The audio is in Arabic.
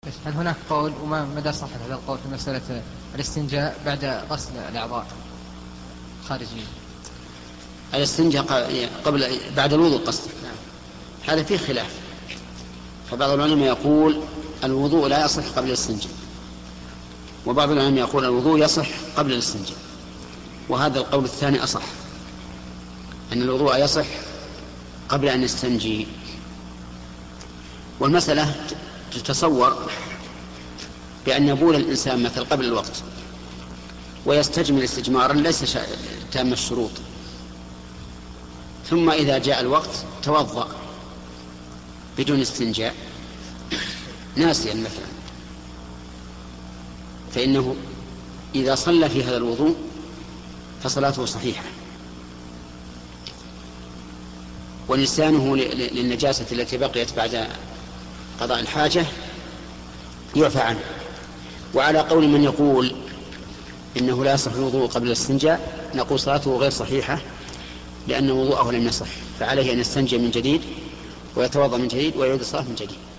هل هناك قول وما مدى صحة هذا القول في مسألة الاستنجاء بعد غسل الأعضاء الخارجية؟ الاستنجاء بعد الوضوء قصدك؟ نعم. هذا فيه خلاف، فبعض العلماء يقول الوضوء لا يصح قبل الاستنجاء، وبعض العلماء يقول الوضوء يصح قبل الاستنجاء، وهذا القول الثاني أصح، أن الوضوء يصح قبل أن يستنجي. والمسألة تتصور بأن يبول الإنسان مثل قبل الوقت ويستجمل استجمارا ليس تام الشروط، ثم إذا جاء الوقت توضأ بدون استنجاء ناسيا مثلا، فإنه إذا صلى في هذا الوضوء فصلاته صحيحة، ونسيانه للنجاسة التي بقيت بعد قضاء الحاجة يعفى عنه. وعلى قول من يقول إنه لا يصح الوضوء قبل الاستنجاء نقول صلاته غير صحيحة، لأن وضوءه لم يصح، فعليه أن يستنجي من جديد ويتوضأ من جديد ويعيد الصلاة من جديد.